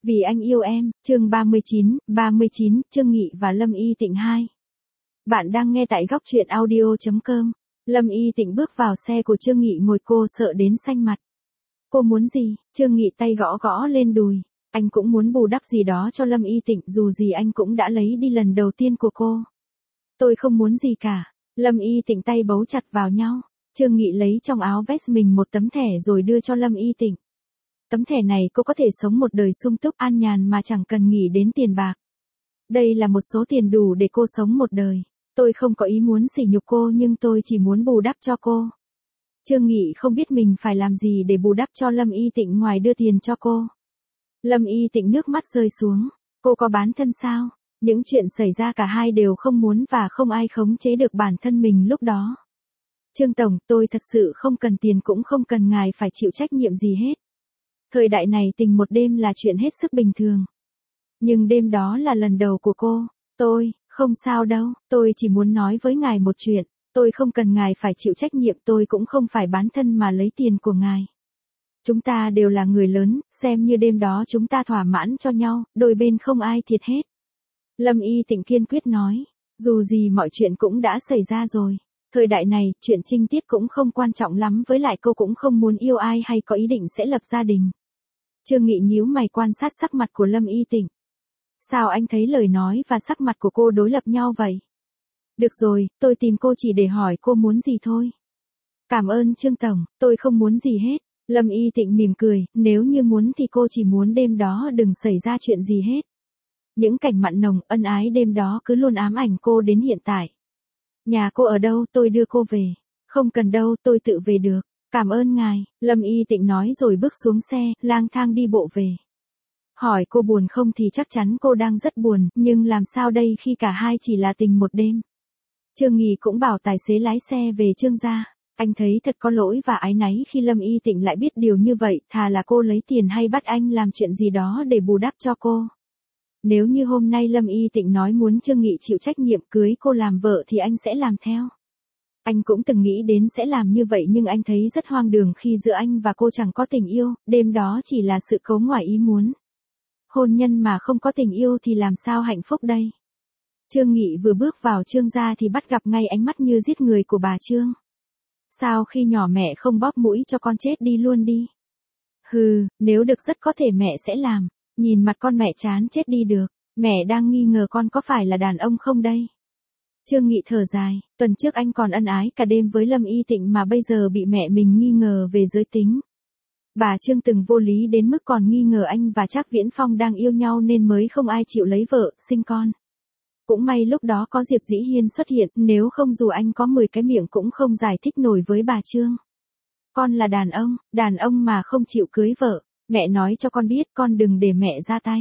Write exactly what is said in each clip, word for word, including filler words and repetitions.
Vì anh yêu em, chương ba mươi chín, ba mươi chín, Trương Nghị và Lâm Y Tịnh hai. Bạn đang nghe tại góc truyện audio chấm com. Lâm Y Tịnh bước vào xe của Trương Nghị ngồi, cô sợ đến xanh mặt. Cô muốn gì? Trương Nghị tay gõ gõ lên đùi. Anh cũng muốn bù đắp gì đó cho Lâm Y Tịnh, dù gì anh cũng đã lấy đi lần đầu tiên của cô. Tôi không muốn gì cả. Lâm Y Tịnh tay bấu chặt vào nhau. Trương Nghị lấy trong áo vest mình một tấm thẻ rồi đưa cho Lâm Y Tịnh. Tấm thẻ này cô có thể sống một đời sung túc an nhàn mà chẳng cần nghĩ đến tiền bạc. Đây là một số tiền đủ để cô sống một đời. Tôi không có ý muốn sỉ nhục cô, nhưng tôi chỉ muốn bù đắp cho cô. Trương Nghị không biết mình phải làm gì để bù đắp cho Lâm Y Tịnh ngoài đưa tiền cho cô. Lâm Y Tịnh nước mắt rơi xuống. Cô có bán thân sao? Những chuyện xảy ra cả hai đều không muốn và không ai khống chế được bản thân mình lúc đó. Trương Tổng, tôi thật sự không cần tiền, cũng không cần ngài phải chịu trách nhiệm gì hết. Thời đại này tình một đêm là chuyện hết sức bình thường. Nhưng đêm đó là lần đầu của cô. Tôi, không sao đâu, tôi chỉ muốn nói với ngài một chuyện. Tôi không cần ngài phải chịu trách nhiệm, tôi cũng không phải bán thân mà lấy tiền của ngài. Chúng ta đều là người lớn, xem như đêm đó chúng ta thỏa mãn cho nhau, đôi bên không ai thiệt hết. Lâm Y Tịnh kiên quyết nói, dù gì mọi chuyện cũng đã xảy ra rồi. Thời đại này, chuyện trinh tiết cũng không quan trọng lắm, với lại cô cũng không muốn yêu ai hay có ý định sẽ lập gia đình. Trương Nghị nhíu mày quan sát sắc mặt của Lâm Y Tịnh. Sao anh thấy lời nói và sắc mặt của cô đối lập nhau vậy? Được rồi, tôi tìm cô chỉ để hỏi cô muốn gì thôi. Cảm ơn Trương Tổng, tôi không muốn gì hết. Lâm Y Tịnh mỉm cười, nếu như muốn thì cô chỉ muốn đêm đó đừng xảy ra chuyện gì hết. Những cảnh mặn nồng, ân ái đêm đó cứ luôn ám ảnh cô đến hiện tại. Nhà cô ở đâu, tôi đưa cô về. Không cần đâu, tôi tự về được. Cảm ơn ngài, Lâm Y Tịnh nói rồi bước xuống xe, lang thang đi bộ về. Hỏi cô buồn không thì chắc chắn cô đang rất buồn, nhưng làm sao đây khi cả hai chỉ là tình một đêm. Trương Nghị cũng bảo tài xế lái xe về Trương gia. Anh thấy thật có lỗi và áy náy khi Lâm Y Tịnh lại biết điều như vậy, thà là cô lấy tiền hay bắt anh làm chuyện gì đó để bù đắp cho cô. Nếu như hôm nay Lâm Y Tịnh nói muốn Trương Nghị chịu trách nhiệm cưới cô làm vợ thì anh sẽ làm theo. Anh cũng từng nghĩ đến sẽ làm như vậy, nhưng anh thấy rất hoang đường khi giữa anh và cô chẳng có tình yêu, đêm đó chỉ là sự cố ngoài ý muốn. Hôn nhân mà không có tình yêu thì làm sao hạnh phúc đây? Trương Nghị vừa bước vào Trương gia thì bắt gặp ngay ánh mắt như giết người của bà Trương. Sao khi nhỏ mẹ không bóp mũi cho con chết đi luôn đi? Hừ, nếu được rất có thể mẹ sẽ làm. Nhìn mặt con mẹ chán chết đi được. Mẹ đang nghi ngờ con có phải là đàn ông không đây? Trương Nghị thở dài, tuần trước anh còn ân ái cả đêm với Lâm Y Tịnh mà bây giờ bị mẹ mình nghi ngờ về giới tính. Bà Trương từng vô lý đến mức còn nghi ngờ anh và Trác Viễn Phong đang yêu nhau nên mới không ai chịu lấy vợ, sinh con. Cũng may lúc đó có Diệp Dĩ Hiên xuất hiện, nếu không dù anh có mười cái miệng cũng không giải thích nổi với bà Trương. Con là đàn ông, đàn ông mà không chịu cưới vợ, mẹ nói cho con biết con đừng để mẹ ra tay.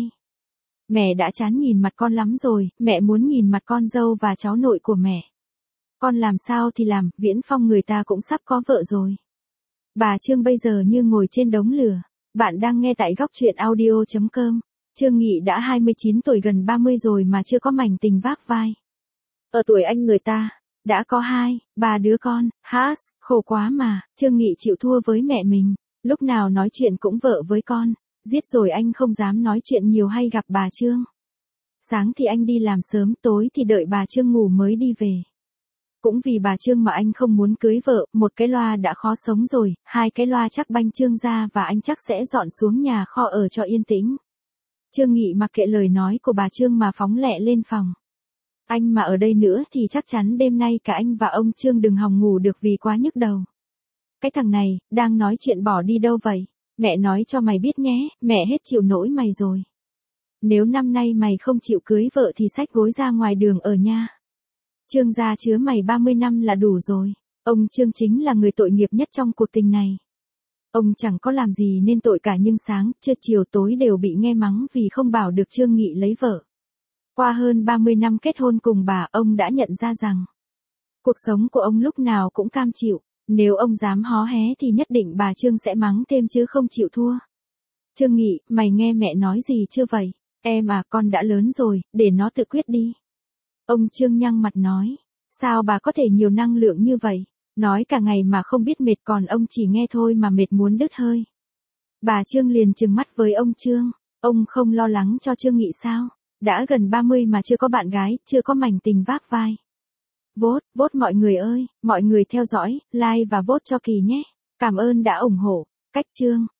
Mẹ đã chán nhìn mặt con lắm rồi, mẹ muốn nhìn mặt con dâu và cháu nội của mẹ. Con làm sao thì làm, Viễn Phong người ta cũng sắp có vợ rồi. Bà Trương bây giờ như ngồi trên đống lửa. Bạn đang nghe tại góc truyện audio chấm com. Trương Nghị đã hai mươi chín tuổi, gần ba mươi rồi mà chưa có mảnh tình vác vai. Ở tuổi anh người ta, đã có hai, ba đứa con, hát, khổ quá mà. Trương Nghị chịu thua với mẹ mình, lúc nào nói chuyện cũng vợ với con. Giết rồi anh không dám nói chuyện nhiều hay gặp bà Trương. Sáng thì anh đi làm sớm, tối thì đợi bà Trương ngủ mới đi về. Cũng vì bà Trương mà anh không muốn cưới vợ, một cái loa đã khó sống rồi, hai cái loa chắc banh Trương ra và anh chắc sẽ dọn xuống nhà kho ở cho yên tĩnh. Trương Nghị mặc kệ lời nói của bà Trương mà phóng lẹ lên phòng. Anh mà ở đây nữa thì chắc chắn đêm nay cả anh và ông Trương đừng hòng ngủ được vì quá nhức đầu. Cái thằng này, đang nói chuyện bỏ đi đâu vậy? Mẹ nói cho mày biết nhé, mẹ hết chịu nổi mày rồi. Nếu năm nay mày không chịu cưới vợ thì xách gối ra ngoài đường ở nha. Trương gia chứa mày ba mươi năm là đủ rồi. Ông Trương chính là người tội nghiệp nhất trong cuộc tình này. Ông chẳng có làm gì nên tội cả, nhưng sáng, trưa, chiều, tối đều bị nghe mắng vì không bảo được Trương Nghị lấy vợ. Qua hơn ba mươi năm kết hôn cùng bà, ông đã nhận ra rằng cuộc sống của ông lúc nào cũng cam chịu. Nếu ông dám hó hé thì nhất định bà Trương sẽ mắng thêm chứ không chịu thua. Trương Nghị, mày nghe mẹ nói gì chưa vậy? Em à, con đã lớn rồi, để nó tự quyết đi. Ông Trương nhăn mặt nói, sao bà có thể nhiều năng lượng như vậy? Nói cả ngày mà không biết mệt, còn ông chỉ nghe thôi mà mệt muốn đứt hơi. Bà Trương liền trừng mắt với ông Trương. Ông không lo lắng cho Trương Nghị sao? Đã gần ba mươi mà chưa có bạn gái, chưa có mảnh tình vác vai. Vote, vote mọi người ơi, mọi người theo dõi, like và vote cho Kỳ nhé. Cảm ơn đã ủng hộ. Cách chương